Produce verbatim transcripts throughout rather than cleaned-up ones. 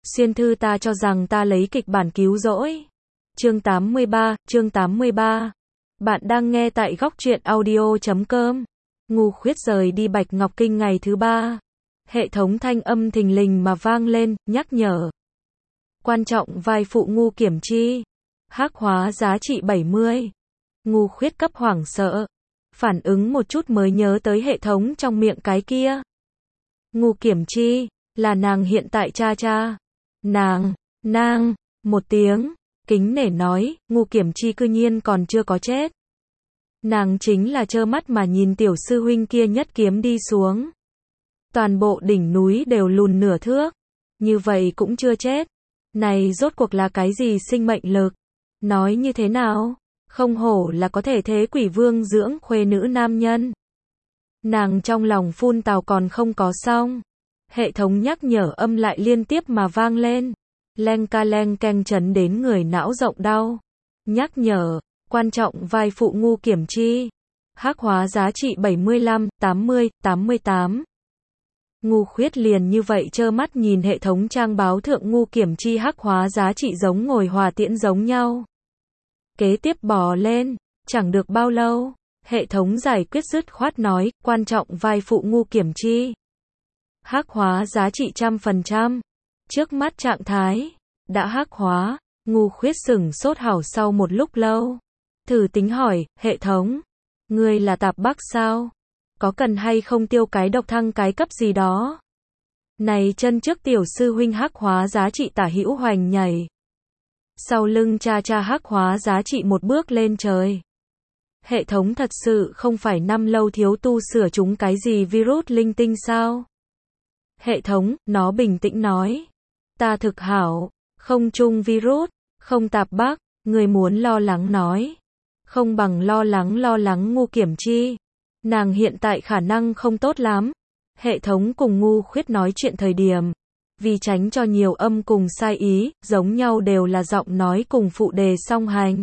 Xuyên thư ta cho rằng ta lấy kịch bản cứu rỗi. Chương tám mươi ba, chương tám mươi ba. Bạn đang nghe tại góc truyện audio chấm com. Ngu Khuyết rời đi Bạch Ngọc Kinh ngày thứ ba. Hệ thống thanh âm thình lình mà vang lên, nhắc nhở. Quan trọng vai phụ Ngu Kiểm Chi. Hắc hóa giá trị bảy mươi. Ngu Khuyết cấp hoảng sợ. Phản ứng một chút mới nhớ tới hệ thống trong miệng cái kia. Ngu Kiểm Chi, là nàng hiện tại cha cha. Nàng, nàng, một tiếng, kính nể nói, Ngu Kiểm Chi cư nhiên còn chưa có chết. Nàng chính là trơ mắt mà nhìn tiểu sư huynh kia nhất kiếm đi xuống. Toàn bộ đỉnh núi đều lùn nửa thước. Như vậy cũng chưa chết. Này rốt cuộc là cái gì sinh mệnh lực? Nói như thế nào? Không hổ là có thể thế quỷ vương dưỡng khuê nữ nam nhân. Nàng trong lòng phun tào còn không có xong. Hệ thống nhắc nhở âm lại liên tiếp mà vang lên. Leng ca leng keng chấn đến người não rộng đau. Nhắc nhở, quan trọng vai phụ Ngu Kiểm Chi. Hắc hóa giá trị bảy mươi lăm, tám mươi, tám mươi tám. Ngu Khuyết liền như vậy trơ mắt nhìn hệ thống trang báo thượng Ngu Kiểm Chi hắc hóa giá trị giống ngồi hòa tiễn giống nhau. Kế tiếp bò lên, chẳng được bao lâu, hệ thống giải quyết dứt khoát nói, quan trọng vai phụ Ngu Kiểm Chi. Hắc hóa giá trị trăm phần trăm. Trước mắt trạng thái, đã hắc hóa, Ngu Khuyết sửng sốt hảo sau một lúc lâu. Thử tính hỏi, hệ thống, ngươi là tạp bắc sao? Có cần hay không tiêu cái độc thăng cái cấp gì đó? Này chân trước tiểu sư huynh hắc hóa giá trị tả hữu hoành nhảy. Sau lưng cha cha hắc hóa giá trị một bước lên trời. Hệ thống thật sự không phải năm lâu thiếu tu sửa chúng cái gì virus linh tinh sao? Hệ thống, nó bình tĩnh nói. Ta thực hảo, không chung virus, không tạp bắc, người muốn lo lắng nói. Không bằng lo lắng lo lắng Ngu Kiểm Chi. Nàng hiện tại khả năng không tốt lắm. Hệ thống cùng Ngu Khuyết nói chuyện thời điểm. Vì tránh cho nhiều âm cùng sai ý, giống nhau đều là giọng nói cùng phụ đề song hành.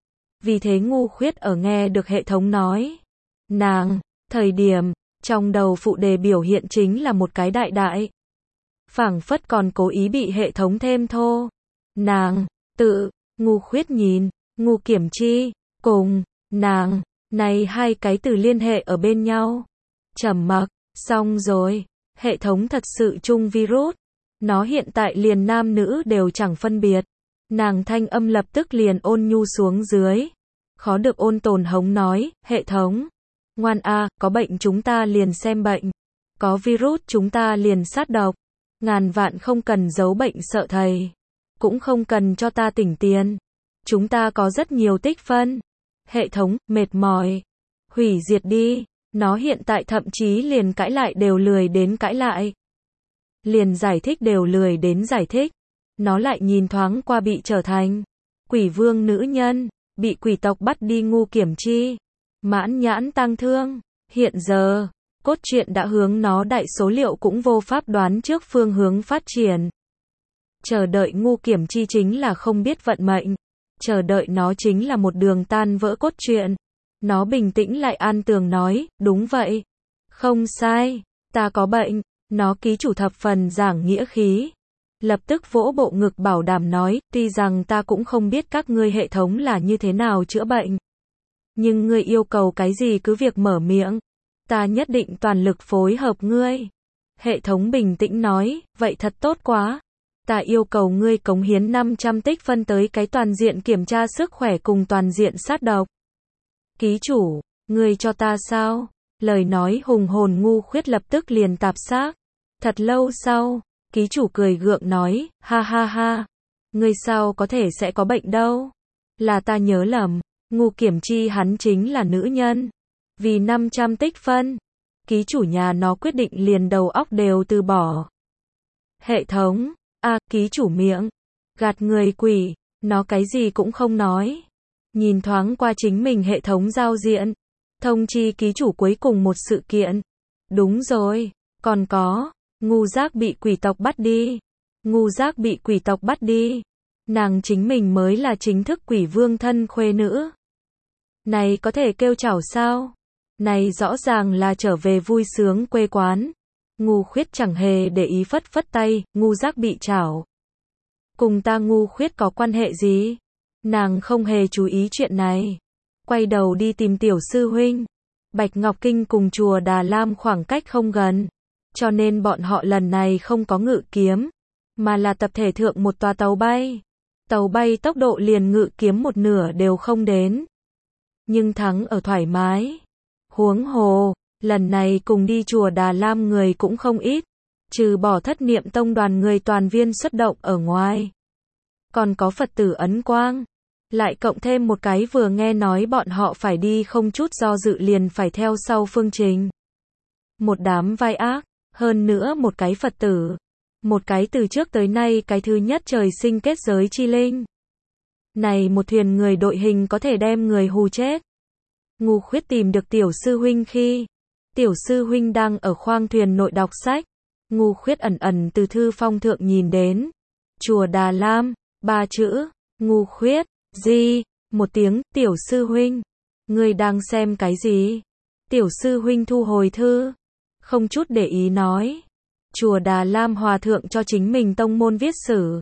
Vì thế Ngu Khuyết ở nghe được hệ thống nói. Nàng, thời điểm, trong đầu phụ đề biểu hiện chính là một cái đại đại. Phảng phất còn cố ý bị hệ thống thêm thô. Nàng, tự, Ngu Khuyết nhìn, Ngu Kiểm Chi, cùng, nàng, này hai cái từ liên hệ ở bên nhau. Trầm mặc, xong rồi, hệ thống thật sự chung virus. Nó hiện tại liền nam nữ đều chẳng phân biệt. Nàng thanh âm lập tức liền ôn nhu xuống dưới. Khó được ôn tồn hống nói, hệ thống. Ngoan a, có bệnh chúng ta liền xem bệnh. Có virus chúng ta liền sát độc. Ngàn vạn không cần giấu bệnh sợ thầy. Cũng không cần cho ta tỉnh tiền. Chúng ta có rất nhiều tích phân. Hệ thống, mệt mỏi. Hủy diệt đi. Nó hiện tại thậm chí liền cãi lại đều lười đến cãi lại. Liền giải thích đều lười đến giải thích. Nó lại nhìn thoáng qua bị trở thành quỷ vương nữ nhân, bị quỷ tộc bắt đi Ngu Kiểm Chi. Mãn nhãn tang thương. Hiện giờ, cốt truyện đã hướng nó đại số liệu cũng vô pháp đoán trước phương hướng phát triển. Chờ đợi Ngu Kiểm Chi chính là không biết vận mệnh. Chờ đợi nó chính là một đường tan vỡ cốt truyện. Nó bình tĩnh lại an tường nói, đúng vậy. Không sai, ta có bệnh. Nó ký chủ thập phần giảng nghĩa khí. Lập tức vỗ bộ ngực bảo đảm nói, tuy rằng ta cũng không biết các ngươi hệ thống là như thế nào chữa bệnh. Nhưng ngươi yêu cầu cái gì cứ việc mở miệng. Ta nhất định toàn lực phối hợp ngươi. Hệ thống bình tĩnh nói, vậy thật tốt quá. Ta yêu cầu ngươi cống hiến năm trăm tích phân tới cái toàn diện kiểm tra sức khỏe cùng toàn diện sát độc. Ký chủ, ngươi cho ta sao? Lời nói hùng hồn Ngu Khuyết lập tức liền tạp xác. Thật lâu sau, ký chủ cười gượng nói, ha ha ha. Ngươi sao có thể sẽ có bệnh đâu? Là ta nhớ lầm. Ngu Kiểm Chi hắn chính là nữ nhân. Vì năm trăm tích phân. Ký chủ nhà nó quyết định liền đầu óc đều từ bỏ. Hệ thống, a à, ký chủ miệng. Gạt người quỷ, nó cái gì cũng không nói. Nhìn thoáng qua chính mình hệ thống giao diện. Thông chi ký chủ cuối cùng một sự kiện. Đúng rồi, còn có, Ngu Giác bị quỷ tộc bắt đi. Ngu Giác bị quỷ tộc bắt đi. Nàng chính mình mới là chính thức quỷ vương thân khuê nữ. Này có thể kêu chảo sao? Này rõ ràng là trở về vui sướng quê quán. Ngu Khuyết chẳng hề để ý phất phất tay, Ngu Giác bị chảo. Cùng ta ngu khuyết có quan hệ gì? Nàng không hề chú ý chuyện này. Quay đầu đi tìm tiểu sư huynh. Bạch Ngọc Kinh cùng chùa Đà Lam khoảng cách không gần. Cho nên bọn họ lần này không có ngự kiếm. Mà là tập thể thượng một tòa tàu bay. Tàu bay tốc độ liền ngự kiếm một nửa đều không đến. Nhưng thắng ở thoải mái. Huống hồ, lần này cùng đi chùa Đà Lam người cũng không ít. Trừ bỏ Thất Niệm Tông đoàn người toàn viên xuất động ở ngoài. Còn có Phật tử Ấn Quang. Lại cộng thêm một cái vừa nghe nói bọn họ phải đi không chút do dự liền phải theo sau phương trình. Một đám vai ác, hơn nữa một cái Phật tử. Một cái từ trước tới nay cái thứ nhất trời sinh kết giới chi linh. Này một thuyền người đội hình có thể đem người hù chết. Ngu khuyết tìm được tiểu sư huynh khi tiểu sư huynh đang ở khoang thuyền nội đọc sách. Ngu khuyết ẩn ẩn từ thư phong thượng nhìn đến. Chùa Đà Lam, ba chữ, ngu khuyết, gì, một tiếng, tiểu sư huynh. Ngươi đang xem cái gì? Tiểu sư huynh thu hồi thư. Không chút để ý nói. Chùa Đà Lam hòa thượng cho chính mình tông môn viết sử.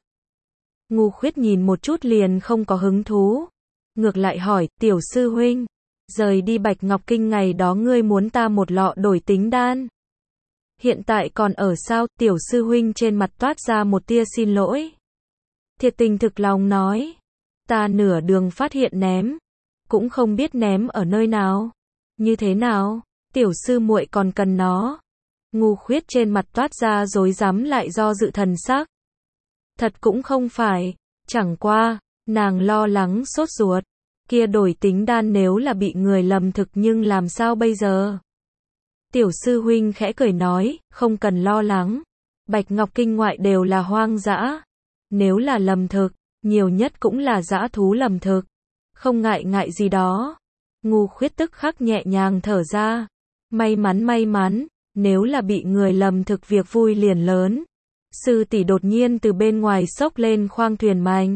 Ngu khuyết nhìn một chút liền không có hứng thú. Ngược lại hỏi, tiểu sư huynh. Rời đi Bạch Ngọc Kinh ngày đó ngươi muốn ta một lọ đổi tính đan. Hiện tại còn ở sao? Tiểu sư huynh trên mặt toát ra một tia xin lỗi. Thiệt tình thực lòng nói. Ta nửa đường phát hiện ném. Cũng không biết ném ở nơi nào. Như thế nào? Tiểu sư muội còn cần nó. Ngu khuyết trên mặt toát ra rối rắm lại do dự thần sắc. Thật cũng không phải. Chẳng qua, nàng lo lắng sốt ruột. Kia đổi tính đan nếu là bị người lầm thực nhưng làm sao bây giờ? Tiểu sư huynh khẽ cười nói, không cần lo lắng. Bạch Ngọc Kinh ngoại đều là hoang dã. Nếu là lầm thực, nhiều nhất cũng là dã thú lầm thực. Không ngại ngại gì đó. Ngu khuyết tức khắc nhẹ nhàng thở ra. May mắn may mắn, nếu là bị người lầm thực việc vui liền lớn. Sư tỷ đột nhiên từ bên ngoài xốc lên khoang thuyền mành.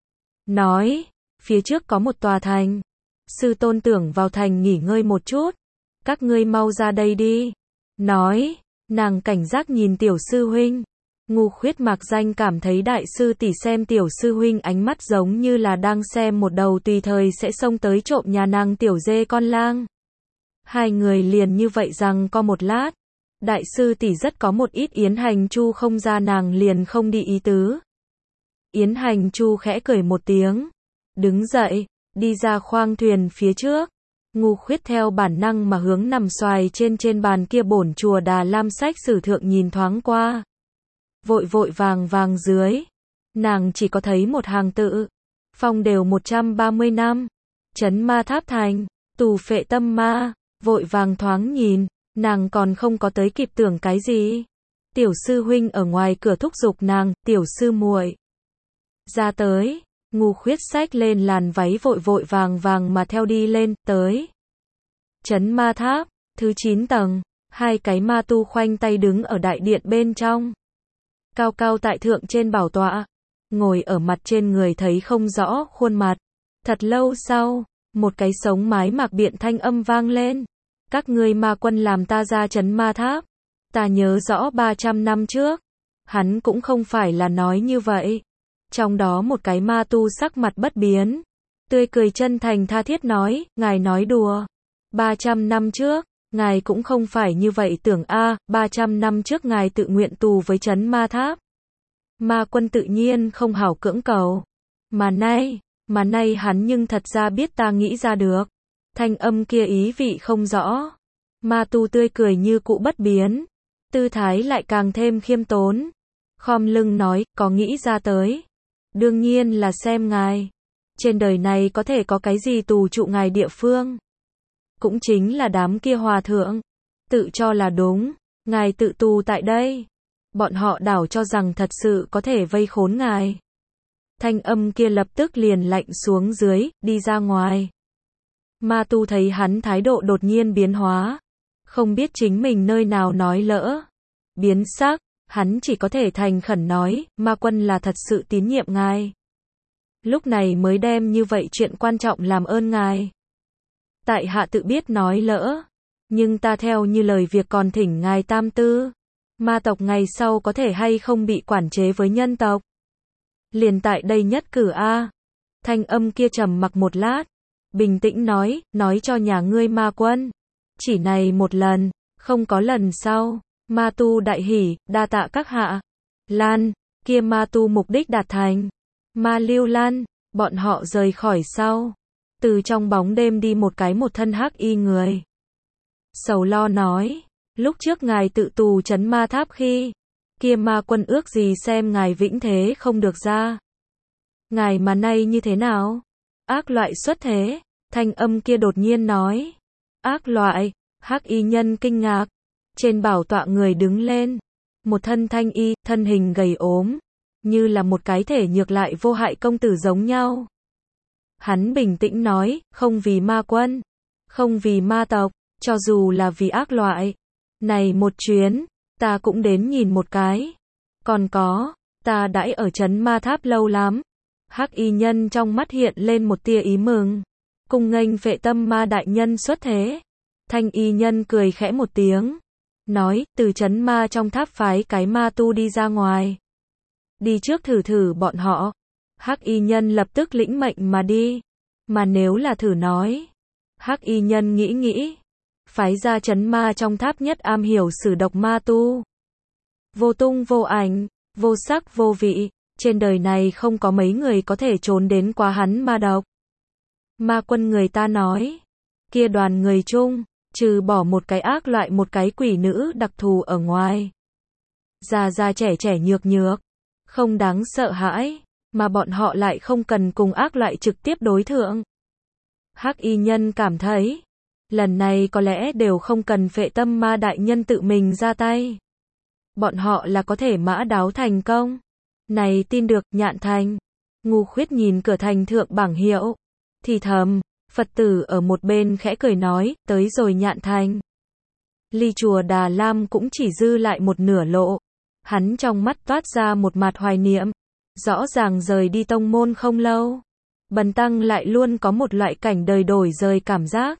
Nói, phía trước có một tòa thành. Sư tôn tưởng vào thành nghỉ ngơi một chút. Các ngươi mau ra đây đi. Nói, nàng cảnh giác nhìn tiểu sư huynh. Ngu khuyết mạc danh cảm thấy đại sư tỷ xem tiểu sư huynh ánh mắt giống như là đang xem một đầu tùy thời sẽ xông tới trộm nhà nàng tiểu dê con lang. Hai người liền như vậy rằng có một lát. Đại sư tỷ rất có một ít Yến Hành Chu không ra nàng liền không đi ý tứ. Yến Hành Chu khẽ cười một tiếng. Đứng dậy, đi ra khoang thuyền phía trước. Ngu khuyết theo bản năng mà hướng nằm xoài trên trên bàn kia bổn chùa Đà Lam sách sử thượng nhìn thoáng qua. Vội vội vàng vàng dưới. Nàng chỉ có thấy một hàng tự. Phong đều một trăm ba mươi năm. Trấn ma tháp thành. Tù phệ tâm ma. Vội vàng thoáng nhìn. Nàng còn không có tới kịp tưởng cái gì. Tiểu sư huynh ở ngoài cửa thúc giục nàng. Tiểu sư muội ra tới. Ngu khuyết xách lên làn váy vội vội vàng vàng mà theo đi lên, tới. Trấn ma tháp, thứ chín tầng, hai cái ma tu khoanh tay đứng ở đại điện bên trong. Cao cao tại thượng trên bảo tọa, ngồi ở mặt trên người thấy không rõ khuôn mặt. Thật lâu sau, một cái sống mái mạc biện thanh âm vang lên. Các ngươi ma quân làm ta ra trấn ma tháp. Ta nhớ rõ ba trăm năm trước. Hắn cũng không phải là nói như vậy. Trong đó một cái ma tu sắc mặt bất biến. Tươi cười chân thành tha thiết nói, ngài nói đùa. ba trăm năm trước, ngài cũng không phải như vậy tưởng a, ba trăm năm trước ngài tự nguyện tù với trấn ma tháp. Ma quân tự nhiên không hảo cưỡng cầu. Mà nay, mà nay hắn nhưng thật ra biết ta nghĩ ra được. Thanh âm kia ý vị không rõ. Ma tu tươi cười như cũ bất biến. Tư thái lại càng thêm khiêm tốn. Khom lưng nói, có nghĩ ra tới. Đương nhiên là xem ngài. Trên đời này có thể có cái gì tù trụ ngài địa phương. Cũng chính là đám kia hòa thượng. Tự cho là đúng. Ngài tự tù tại đây. Bọn họ đảo cho rằng thật sự có thể vây khốn ngài. Thanh âm kia lập tức liền lạnh xuống dưới, đi ra ngoài. Ma tu thấy hắn thái độ đột nhiên biến hóa. Không biết chính mình nơi nào nói lỡ. Biến sắc. Hắn chỉ có thể thành khẩn nói, ma quân là thật sự tín nhiệm ngài. Lúc này mới đem như vậy chuyện quan trọng làm ơn ngài. Tại hạ tự biết nói lỡ. Nhưng ta theo như lời việc còn thỉnh ngài tam tư. Ma tộc ngày sau có thể hay không bị quản chế với nhân tộc. liền tại đây nhất cử a. Thanh âm kia trầm mặc một lát, bình tĩnh nói, nói cho nhà ngươi ma quân. Chỉ này một lần, không có lần sau. Ma tu đại hỉ, đa tạ các hạ. Lan, kia ma tu mục đích đạt thành. Ma Lưu Lan, bọn họ rời khỏi sau. Từ trong bóng đêm đi một cái một thân hắc y người. Sầu lo nói, lúc trước ngài tự tù trấn ma tháp khi, kia ma quân ước gì xem ngài vĩnh thế không được ra. Ngài mà nay như thế nào? Ác loại xuất thế, thanh âm kia đột nhiên nói. Ác loại, hắc y nhân kinh ngạc. Trên bảo tọa người đứng lên. Một thân thanh y, thân hình gầy ốm. Như là một cái thể nhược lại vô hại công tử giống nhau. Hắn bình tĩnh nói, không vì ma quân, không vì ma tộc, cho dù là vì ác loại. Này một chuyến, ta cũng đến nhìn một cái. Còn có, ta đãi ở trấn ma tháp lâu lắm. Hắc y nhân trong mắt hiện lên một tia ý mừng. Cung nghênh Phệ Tâm Ma đại nhân xuất thế. Thanh y nhân cười khẽ một tiếng. Nói, từ trấn ma trong tháp phái cái ma tu đi ra ngoài. Đi trước thử thử bọn họ. Hắc y nhân lập tức lĩnh mệnh mà đi. Mà nếu là thử nói. Hắc y nhân nghĩ nghĩ. Phái ra trấn ma trong tháp nhất am hiểu sử độc ma tu. Vô tung vô ảnh, vô sắc vô vị. Trên đời này không có mấy người có thể trốn đến quá hắn ma độc. Ma quân người ta nói. Kia đoàn người chung, trừ bỏ một cái ác loại một cái quỷ nữ đặc thù ở ngoài. Già già trẻ trẻ nhược nhược. Không đáng sợ hãi. Mà bọn họ lại không cần cùng ác loại trực tiếp đối thượng. Hắc y nhân cảm thấy. Lần này có lẽ đều không cần Phệ Tâm Ma đại nhân tự mình ra tay. Bọn họ là có thể mã đáo thành công. Này tin được, Nhạn Thành. Ngu Khuyết nhìn cửa thành thượng bảng hiệu. Thì thầm, Phật tử ở một bên khẽ cười nói, tới rồi Nhạn Thành. Ly chùa Đà Lam cũng chỉ dư lại một nửa lộ. Hắn trong mắt toát ra một mặt hoài niệm. Rõ ràng rời đi tông môn không lâu. Bần tăng lại luôn có một loại cảnh đời đổi rời cảm giác.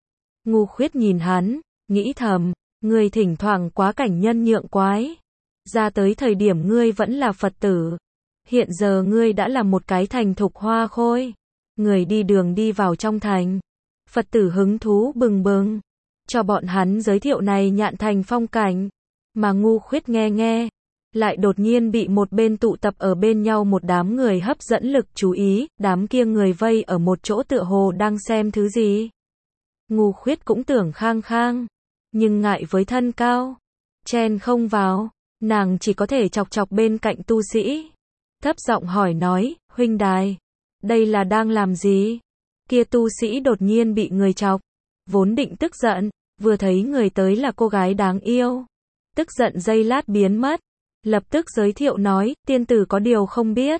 Ngu Khuyết nhìn hắn, nghĩ thầm, ngươi thỉnh thoảng quá cảnh nhân nhượng quái. Ra tới thời điểm ngươi vẫn là Phật tử. Hiện giờ ngươi đã là một cái thành thục hoa khôi. Người đi đường đi vào trong thành. Phật tử hứng thú bừng bừng. Cho bọn hắn giới thiệu này Nhạn Thành phong cảnh. Mà Ngu Khuyết nghe nghe. Lại đột nhiên bị một bên tụ tập ở bên nhau một đám người hấp dẫn lực chú ý. Đám kia người vây ở một chỗ tựa hồ đang xem thứ gì. Ngu Khuyết cũng tưởng khang khang. Nhưng ngại với thân cao. Chen không vào. Nàng chỉ có thể chọc chọc bên cạnh tu sĩ. Thấp giọng hỏi nói, huynh đài. Đây là đang làm gì? Kia tu sĩ đột nhiên bị người chọc. Vốn định tức giận. Vừa thấy người tới là cô gái đáng yêu. Tức giận giây lát biến mất. Lập tức giới thiệu nói, tiên tử có điều không biết.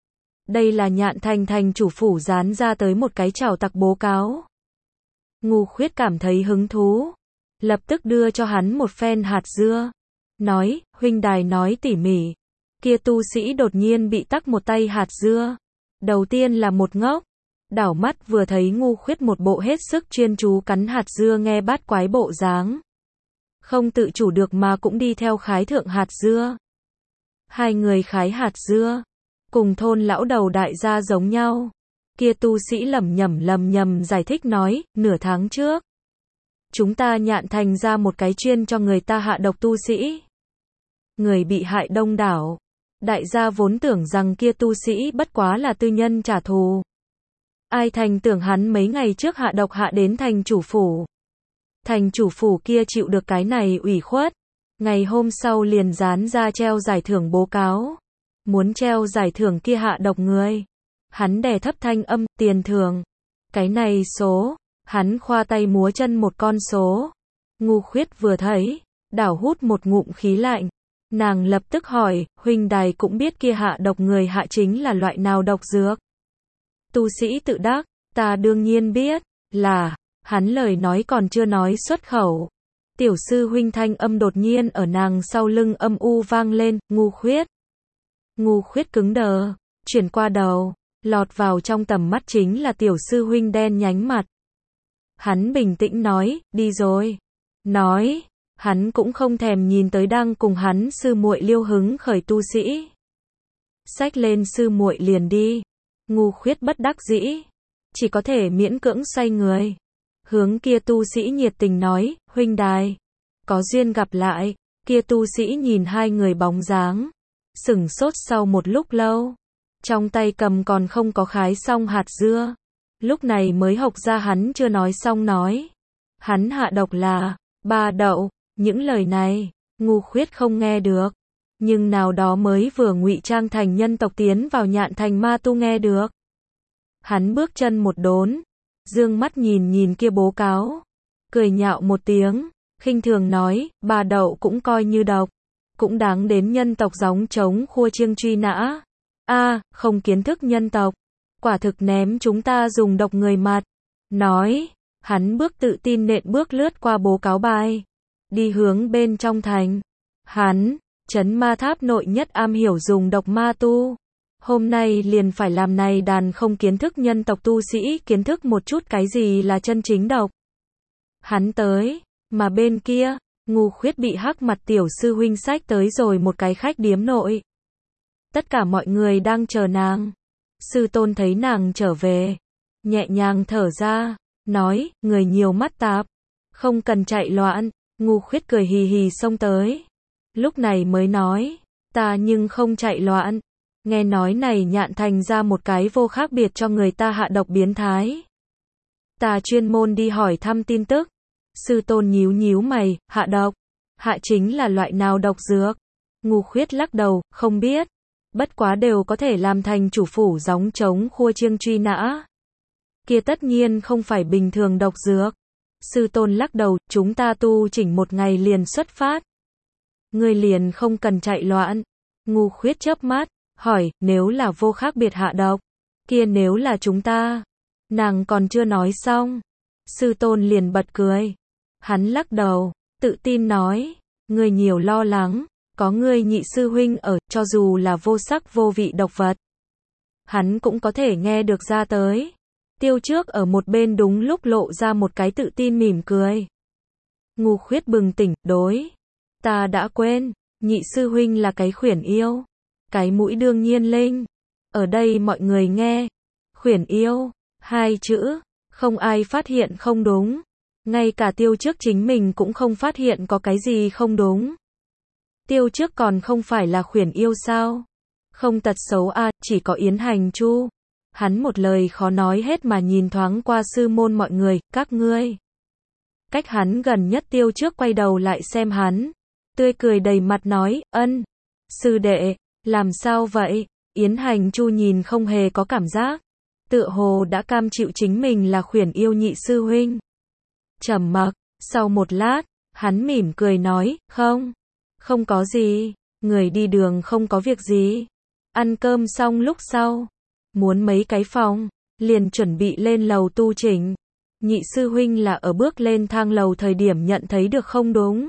Đây là Nhạn Thành thành chủ phủ dán ra tới một cái chào tặc bố cáo. Ngu Khuyết cảm thấy hứng thú. Lập tức đưa cho hắn một phen hạt dưa. Nói, huynh đài nói tỉ mỉ. Kia tu sĩ đột nhiên bị tắc một tay hạt dưa. Đầu tiên là một ngốc. Đảo mắt vừa thấy Ngu Khuyết một bộ hết sức chuyên chú cắn hạt dưa nghe bát quái bộ dáng. Không tự chủ được mà cũng đi theo khái thượng hạt dưa. Hai người khái hạt dưa. Cùng thôn lão đầu đại gia giống nhau. Kia tu sĩ lẩm nhẩm lầm nhầm giải thích nói, nửa tháng trước. Chúng ta Nhạn Thành ra một cái chuyên cho người ta hạ độc tu sĩ. Người bị hại đông đảo. Đại gia vốn tưởng rằng kia tu sĩ bất quá là tư nhân trả thù. Ai thành tưởng hắn mấy ngày trước hạ độc hạ đến thành chủ phủ. Thành chủ phủ kia chịu được cái này ủy khuất. Ngày hôm sau liền dán ra treo giải thưởng bố cáo. Muốn treo giải thưởng kia hạ độc người. Hắn đè thấp thanh âm, tiền thưởng. Cái này số. Hắn khoa tay múa chân một con số. Ngu Khuyết vừa thấy. Đảo hút một ngụm khí lạnh. Nàng lập tức hỏi, huynh đài cũng biết kia hạ độc người hạ chính là loại nào độc dược. Tu sĩ tự đắc, ta đương nhiên biết, là, hắn lời nói còn chưa nói xuất khẩu. Tiểu sư huynh thanh âm đột nhiên ở nàng sau lưng âm u vang lên, Ngu Khuyết. Ngu Khuyết cứng đờ, chuyển qua đầu, lọt vào trong tầm mắt chính là tiểu sư huynh đen nhánh mặt. Hắn bình tĩnh nói, đi rồi. Nói, hắn cũng không thèm nhìn tới đang cùng hắn sư muội liêu hứng khởi tu sĩ. Xách lên sư muội liền đi. Ngu khuyết bất đắc dĩ, chỉ có thể miễn cưỡng xoay người. Hướng kia tu sĩ nhiệt tình nói, huynh đài, có duyên gặp lại. Kia tu sĩ nhìn hai người bóng dáng, sửng sốt sau một lúc lâu. Trong tay cầm còn không có khái xong hạt dưa. Lúc này mới học ra hắn chưa nói xong nói. Hắn hạ độc là, ba đậu, những lời này, ngu khuyết không nghe được. Nhưng nào đó mới vừa ngụy trang thành nhân tộc tiến vào nhạn thành ma tu nghe được. Hắn bước chân một đốn, dương mắt nhìn nhìn kia bố cáo, cười nhạo một tiếng, khinh thường nói, ba đậu cũng coi như độc, cũng đáng đến nhân tộc gióng trống khua chiêng truy nã. A, không kiến thức nhân tộc, quả thực ném chúng ta dùng độc người mặt. Nói, hắn bước tự tin nện bước lướt qua bố cáo bài, đi hướng bên trong thành. Hắn, trấn ma tháp nội nhất am hiểu dùng độc ma tu. Hôm nay liền phải làm này đàn không kiến thức nhân tộc tu sĩ kiến thức một chút cái gì là chân chính độc. Hắn tới, mà bên kia, ngu khuyết bị hắc mặt tiểu sư huynh sách tới rồi một cái khách điếm nội. Tất cả mọi người đang chờ nàng. Sư tôn thấy nàng trở về, nhẹ nhàng thở ra, nói, người nhiều mắt tạp, không cần chạy loạn. Ngu khuyết cười hì hì xông tới. Lúc này mới nói, ta nhưng không chạy loạn. Nghe nói này nhạn thành ra một cái vô khác biệt cho người ta hạ độc biến thái. Ta chuyên môn đi hỏi thăm tin tức. Sư tôn nhíu nhíu mày, hạ độc. Hạ chính là loại nào độc dược? Ngu khuyết lắc đầu, không biết. Bất quá đều có thể làm thành chủ phủ gióng trống khua chiêng truy nã. Kia tất nhiên không phải bình thường độc dược. Sư tôn lắc đầu, chúng ta tu chỉnh một ngày liền xuất phát. Ngươi liền không cần chạy loạn. Ngu khuyết chớp mắt, hỏi, nếu là vô khác biệt hạ độc, kia nếu là chúng ta. Nàng còn chưa nói xong. Sư tôn liền bật cười. Hắn lắc đầu, tự tin nói, ngươi nhiều lo lắng, có ngươi nhị sư huynh ở, cho dù là vô sắc vô vị độc vật. Hắn cũng có thể nghe được ra tới. Tiêu trước ở một bên đúng lúc lộ ra một cái tự tin mỉm cười. Ngu khuyết bừng tỉnh, đối. Ta đã quên, nhị sư huynh là cái khuyển yêu. Cái mũi đương nhiên linh. Ở đây mọi người nghe. Khuyển yêu, hai chữ, không ai phát hiện không đúng. Ngay cả tiêu trước chính mình cũng không phát hiện có cái gì không đúng. Tiêu trước còn không phải là khuyển yêu sao? Không tật xấu a, chỉ có Yến Hành Chu. Hắn một lời khó nói hết mà nhìn thoáng qua sư môn mọi người, các ngươi. Cách hắn gần nhất tiêu trước quay đầu lại xem hắn. Tươi cười đầy mặt nói, ân. Sư đệ, làm sao vậy? Yến Hành Chu nhìn không hề có cảm giác. Tựa hồ đã cam chịu chính mình là khuyển yêu nhị sư huynh. Trầm mặc, sau một lát, hắn mỉm cười nói, không. Không có gì, người đi đường không có việc gì. Ăn cơm xong lúc sau, muốn mấy cái phòng, liền chuẩn bị lên lầu tu chỉnh. Nhị sư huynh là ở bước lên thang lầu thời điểm nhận thấy được không đúng.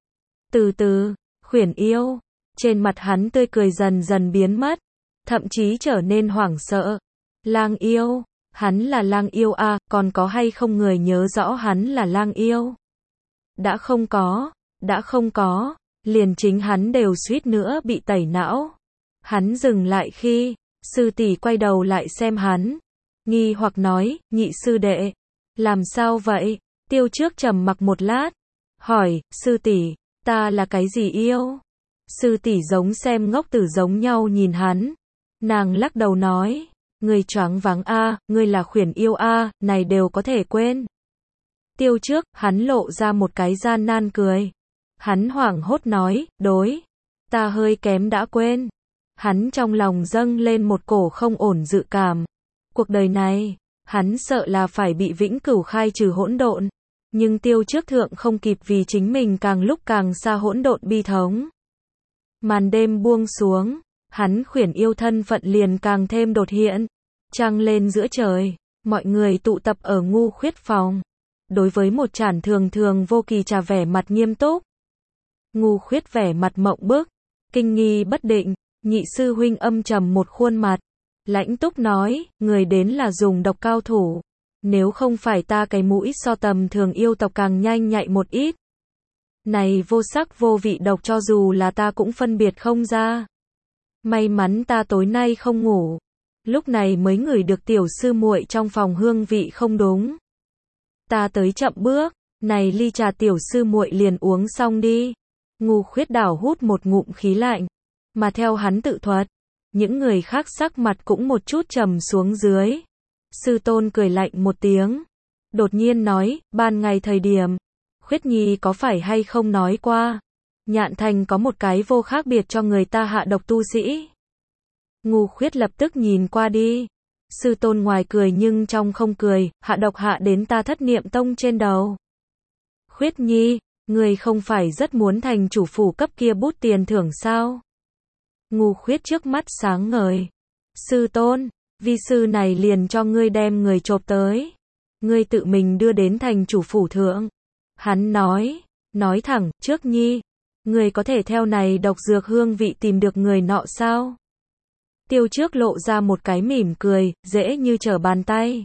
Từ từ, khuyển yêu, trên mặt hắn tươi cười dần dần biến mất, thậm chí trở nên hoảng sợ. Lang yêu, hắn là lang yêu à, còn có hay không người nhớ rõ hắn là lang yêu? Đã không có, đã không có, liền chính hắn đều suýt nữa bị tẩy não. Hắn dừng lại khi, sư tỷ quay đầu lại xem hắn, nghi hoặc nói, nhị sư đệ, làm sao vậy? Tiêu trước trầm mặc một lát, hỏi, sư tỷ, ta là cái gì yêu? Sư tỷ giống xem ngốc tử giống nhau nhìn hắn. Nàng lắc đầu nói, ngươi choáng váng a, ngươi là khuyển yêu a, này đều có thể quên. Tiêu trước, hắn lộ ra một cái gian nan cười. Hắn hoảng hốt nói, đối, ta hơi kém đã quên. Hắn trong lòng dâng lên một cổ không ổn dự cảm. Cuộc đời này, hắn sợ là phải bị vĩnh cửu khai trừ hỗn độn. Nhưng tiêu trước thượng không kịp vì chính mình càng lúc càng xa hỗn độn bi thống. Màn đêm buông xuống, hắn khuyển yêu thân phận liền càng thêm đột hiện. Trăng lên giữa trời, mọi người tụ tập ở ngu khuyết phòng. Đối với một chản thường thường vô kỳ trà vẻ mặt nghiêm túc. Ngu khuyết vẻ mặt mộng bức, kinh nghi bất định, nhị sư huynh âm trầm một khuôn mặt. Lãnh túc nói, người đến là dùng độc cao thủ. Nếu không phải ta cái mũi so tầm thường yêu tộc càng nhanh nhạy một ít. Này vô sắc vô vị độc cho dù là ta cũng phân biệt không ra. May mắn ta tối nay không ngủ. Lúc này mới ngửi được tiểu sư muội trong phòng hương vị không đúng. Ta tới chậm bước, này ly trà tiểu sư muội liền uống xong đi. Ngô Khuyết Đảo hút một ngụm khí lạnh, mà theo hắn tự thuật, những người khác sắc mặt cũng một chút trầm xuống dưới. Sư tôn cười lạnh một tiếng, đột nhiên nói, ban ngày thời điểm, Khuyết Nhi có phải hay không nói qua, Nhạn Thành có một cái vô khác biệt cho người ta hạ độc tu sĩ. Ngô Khuyết lập tức nhìn qua đi. Sư tôn ngoài cười nhưng trong không cười, hạ độc hạ đến ta Thất Niệm Tông trên đầu. Khuyết Nhi, người không phải rất muốn thành chủ phủ cấp kia bút tiền thưởng sao? Ngô Khuyết trước mắt sáng ngời. Sư tôn, vi sư này liền cho ngươi đem người chộp tới. Ngươi tự mình đưa đến thành chủ phủ thượng. Hắn nói, nói thẳng, trước Nhi, ngươi có thể theo này độc dược hương vị tìm được người nọ sao? Tiêu Trước lộ ra một cái mỉm cười, dễ như trở bàn tay.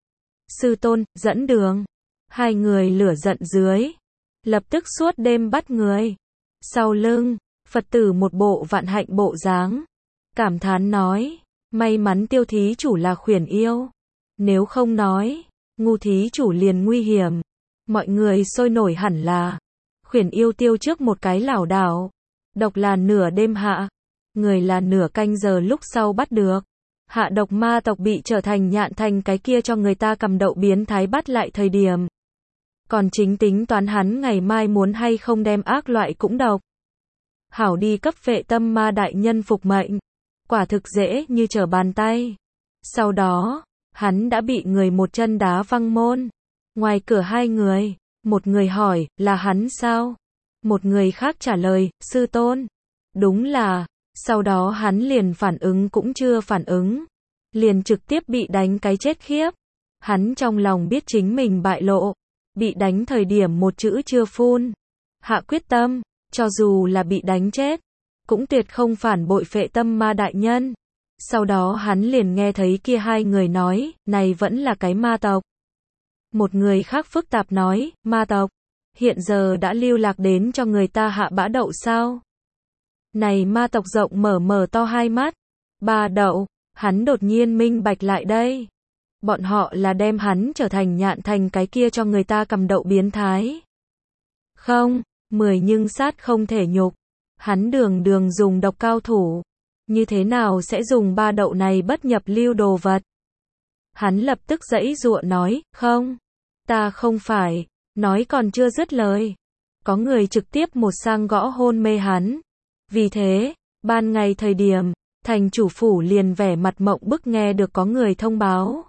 Sư tôn, dẫn đường. Hai người lửa giận dưới, lập tức suốt đêm bắt người. Sau lưng, Phật tử một bộ vạn hạnh bộ dáng, cảm thán nói, may mắn Tiêu thí chủ là khuyển yêu. Nếu không nói, Ngô thí chủ liền nguy hiểm. Mọi người sôi nổi hẳn là, khuyển yêu Tiêu Trước một cái lảo đảo. Độc là nửa đêm hạ, người là nửa canh giờ lúc sau bắt được. Hạ độc ma tộc bị trở thành Nhạn Thành cái kia cho người ta cầm đậu biến thái bắt lại thời điểm. Còn chính tính toán hắn ngày mai muốn hay không đem ác loại cũng độc. Hảo đi cấp Phệ Tâm Ma đại nhân phục mệnh. Quả thực dễ như trở bàn tay. Sau đó, hắn đã bị người một chân đá văng môn. Ngoài cửa hai người, một người hỏi, là hắn sao? Một người khác trả lời, sư tôn. Đúng là, sau đó hắn liền phản ứng cũng chưa phản ứng. Liền trực tiếp bị đánh cái chết khiếp. Hắn trong lòng biết chính mình bại lộ. Bị đánh thời điểm một chữ chưa phun. Hạ quyết tâm, cho dù là bị đánh chết, cũng tuyệt không phản bội Phệ Tâm Ma đại nhân. Sau đó hắn liền nghe thấy kia hai người nói, này vẫn là cái ma tộc. Một người khác phức tạp nói, ma tộc, hiện giờ đã lưu lạc đến cho người ta hạ bã đậu sao? Này ma tộc rộng mở mở to hai mắt. Ba đậu, hắn đột nhiên minh bạch lại đây. Bọn họ là đem hắn trở thành Nhạn Thành cái kia cho người ta cầm đậu biến thái. Không, mười nhưng sát không thể nhục. Hắn đường đường dùng độc cao thủ. Như thế nào sẽ dùng ba đậu này bất nhập lưu đồ vật? Hắn lập tức giãy giụa nói, không, ta không phải. Nói còn chưa dứt lời. Có người trực tiếp một sang gõ hôn mê hắn. Vì thế, ban ngày thời điểm, thành chủ phủ liền vẻ mặt mộng bức nghe được có người thông báo.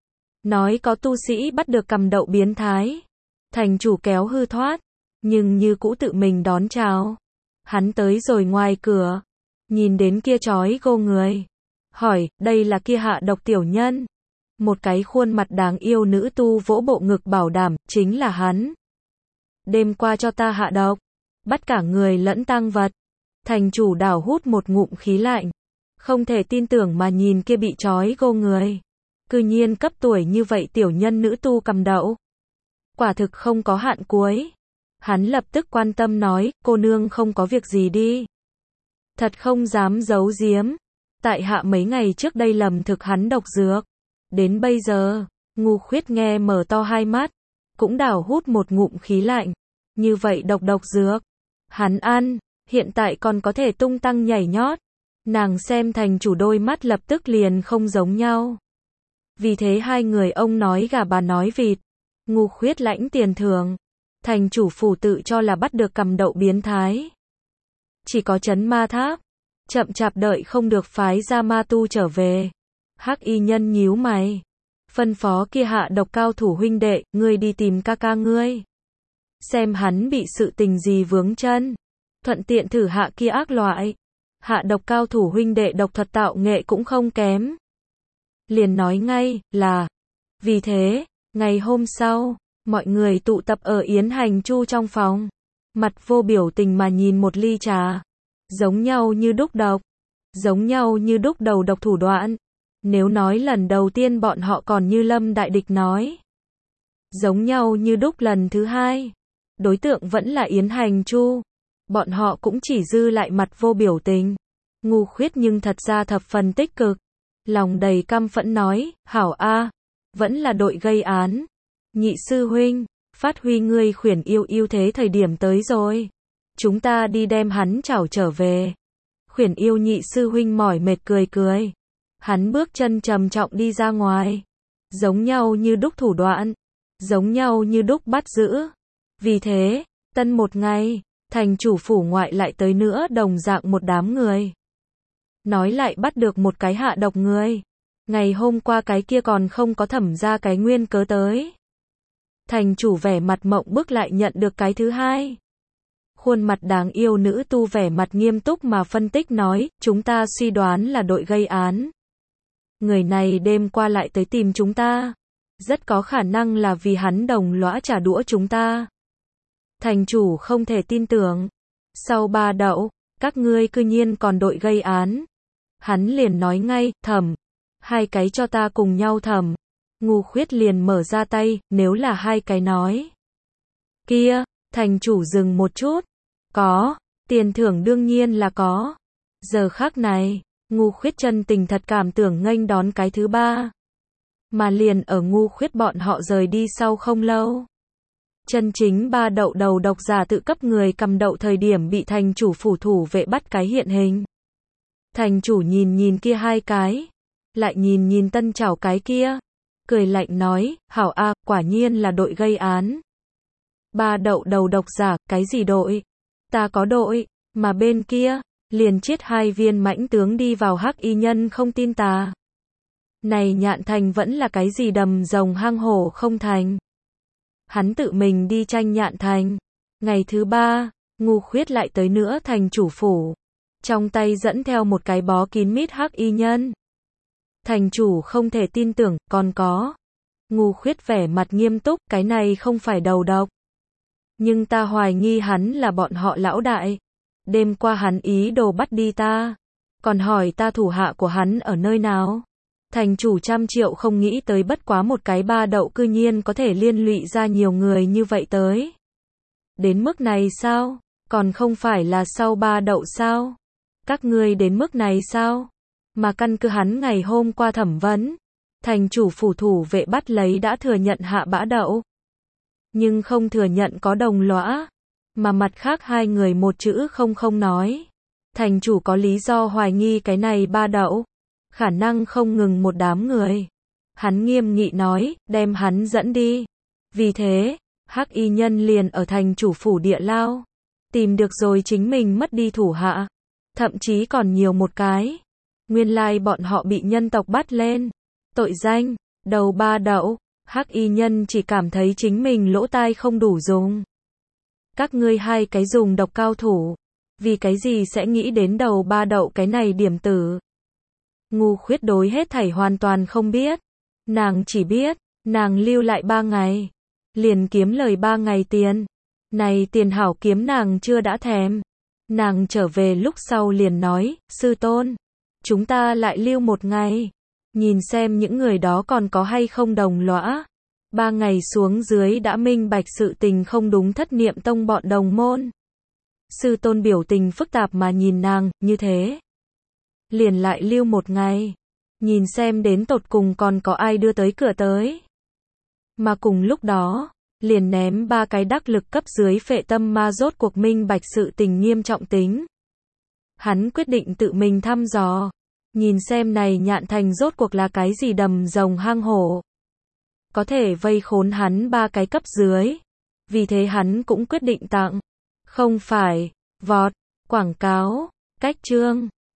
Nói có tu sĩ bắt được cầm đậu biến thái. Thành chủ kéo hư thoát, nhưng như cũ tự mình đón chào. Hắn tới rồi ngoài cửa, nhìn đến kia trói gô người. Hỏi, đây là kia hạ độc tiểu nhân. Một cái khuôn mặt đáng yêu nữ tu vỗ bộ ngực bảo đảm, chính là hắn. Đêm qua cho ta hạ độc, bắt cả người lẫn tang vật. Thành chủ đảo hút một ngụm khí lạnh. Không thể tin tưởng mà nhìn kia bị trói gô người. Cư nhiên cấp tuổi như vậy tiểu nhân nữ tu cầm đậu. Quả thực không có hạn cuối. Hắn lập tức quan tâm nói, cô nương không có việc gì đi. Thật không dám giấu giếm. Tại hạ mấy ngày trước đây lầm thực hắn độc dược. Đến bây giờ, Ngô Khuyết nghe mở to hai mắt. Cũng đảo hút một ngụm khí lạnh. Như vậy độc độc dược. Hắn ăn, hiện tại còn có thể tung tăng nhảy nhót. Nàng xem thành chủ đôi mắt lập tức liền không giống nhau. Vì thế hai người ông nói gà bà nói vịt. Ngô Khuyết lãnh tiền thưởng. Thành chủ phủ tự cho là bắt được cầm đậu biến thái. Chỉ có trấn ma tháp. Chậm chạp đợi không được phái ra ma tu trở về. Hắc y nhân nhíu mày. Phân phó kia hạ độc cao thủ huynh đệ, ngươi đi tìm ca ca ngươi. Xem hắn bị sự tình gì vướng chân. Thuận tiện thử hạ kia ác loại. Hạ độc cao thủ huynh đệ độc thuật tạo nghệ cũng không kém. Liền nói ngay, là. Vì thế, ngày hôm sau, mọi người tụ tập ở Yến Hành Chu trong phòng. Mặt vô biểu tình mà nhìn một ly trà. Giống nhau như đúc độc. Giống nhau như đúc đầu độc thủ đoạn. Nếu nói lần đầu tiên bọn họ còn như lâm đại địch nói. Giống nhau như đúc lần thứ hai. Đối tượng vẫn là Yến Hành Chu. Bọn họ cũng chỉ dư lại mặt vô biểu tình. Ngu Khuyết nhưng thật ra thập phần tích cực. Lòng đầy căm phẫn nói, hảo a, vẫn là đội gây án. Nhị sư huynh, phát huy ngươi khuyển yêu ưu thế thời điểm tới rồi. Chúng ta đi đem hắn chảo trở về. Khuyển yêu nhị sư huynh mỏi mệt cười cười. Hắn bước chân trầm trọng đi ra ngoài. Giống nhau như đúc thủ đoạn. Giống nhau như đúc bắt giữ. Vì thế, tân một ngày, thành chủ phủ ngoại lại tới nữa đồng dạng một đám người. Nói lại bắt được một cái hạ độc người. Ngày hôm qua cái kia còn không có thẩm ra cái nguyên cớ tới. Thành chủ vẻ mặt mộng bức lại nhận được cái thứ hai. Khuôn mặt đáng yêu nữ tu vẻ mặt nghiêm túc mà phân tích nói, chúng ta suy đoán là đội gây án. Người này đêm qua lại tới tìm chúng ta. Rất có khả năng là vì hắn đồng lõa trả đũa chúng ta. Thành chủ không thể tin tưởng. Sau ba đậu, các ngươi cư nhiên còn đội gây án. Hắn liền nói ngay, thẩm, hai cái cho ta cùng nhau thẩm. Ngu Khuyết liền mở ra tay, nếu là hai cái nói. Kia, thành chủ dừng một chút. Có, tiền thưởng đương nhiên là có. Giờ khắc này, Ngu Khuyết chân tình thật cảm tưởng nghênh đón cái thứ ba. Mà liền ở Ngu Khuyết bọn họ rời đi sau không lâu. Chân chính ba đậu đầu độc giả tự cấp người cầm đậu thời điểm bị thành chủ phủ thủ vệ bắt cái hiện hình. Thành chủ nhìn nhìn kia hai cái. Lại nhìn nhìn tân chảo cái kia. Cười lạnh nói, hảo a, quả nhiên là đội gây án. Ba đậu đầu độc giả, cái gì đội? Ta có đội, mà bên kia, liền chết hai viên mãnh tướng đi vào hắc y nhân không tin ta. Này Nhạn Thành vẫn là cái gì đầm rồng hang hổ không thành. Hắn tự mình đi tranh Nhạn Thành. Ngày thứ ba, Ngu Khuyết lại tới nữa thành chủ phủ. Trong tay dẫn theo một cái bó kín mít hắc y nhân. Thành chủ không thể tin tưởng, còn có. Ngu Khuyết vẻ mặt nghiêm túc, cái này không phải đầu độc. Nhưng ta hoài nghi hắn là bọn họ lão đại. Đêm qua hắn ý đồ bắt đi ta. Còn hỏi ta thủ hạ của hắn ở nơi nào. Thành chủ trăm triệu không nghĩ tới bất quá một cái ba đậu cư nhiên có thể liên lụy ra nhiều người như vậy tới. Đến mức này sao? Còn không phải là sau ba đậu sao? Các ngươi đến mức này sao? Mà căn cứ hắn ngày hôm qua thẩm vấn. Thành chủ phủ thủ vệ bắt lấy đã thừa nhận hạ bã đậu. Nhưng không thừa nhận có đồng lõa. Mà mặt khác hai người một chữ không không nói. Thành chủ có lý do hoài nghi cái này ba đậu. Khả năng không ngừng một đám người. Hắn nghiêm nghị nói, đem hắn dẫn đi. Vì thế, hắc y nhân liền ở thành chủ phủ địa lao. Tìm được rồi chính mình mất đi thủ hạ. Thậm chí còn nhiều một cái. Nguyên lai bọn họ bị nhân tộc bắt lên. Tội danh, đầu ba đậu. Hắc y nhân chỉ cảm thấy chính mình lỗ tai không đủ dùng. Các ngươi hai cái dùng độc cao thủ. Vì cái gì sẽ nghĩ đến đầu ba đậu cái này điểm tử. Ngu Khuyết đối hết thảy hoàn toàn không biết. Nàng chỉ biết, nàng lưu lại ba ngày. Liền kiếm lời ba ngày tiền. Này tiền hảo kiếm nàng chưa đã thèm. Nàng trở về lúc sau liền nói, sư tôn. Chúng ta lại lưu một ngày. Nhìn xem những người đó còn có hay không đồng lõa. Ba ngày xuống dưới đã minh bạch sự tình không đúng thất niệm tông bọn đồng môn. Sư tôn biểu tình phức tạp mà nhìn nàng, như thế. Liền lại lưu một ngày. Nhìn xem đến tột cùng còn có ai đưa tới cửa tới. Mà cùng lúc đó, liền ném ba cái đắc lực cấp dưới phệ tâm ma rốt cuộc minh bạch sự tình nghiêm trọng tính. Hắn quyết định tự mình thăm dò. Nhìn xem này Nhạn Thành rốt cuộc là cái gì đầm rồng hang hổ. Có thể vây khốn hắn ba cái cấp dưới. Vì thế hắn cũng quyết định tặng. Không phải, vọt, quảng cáo, cách chương.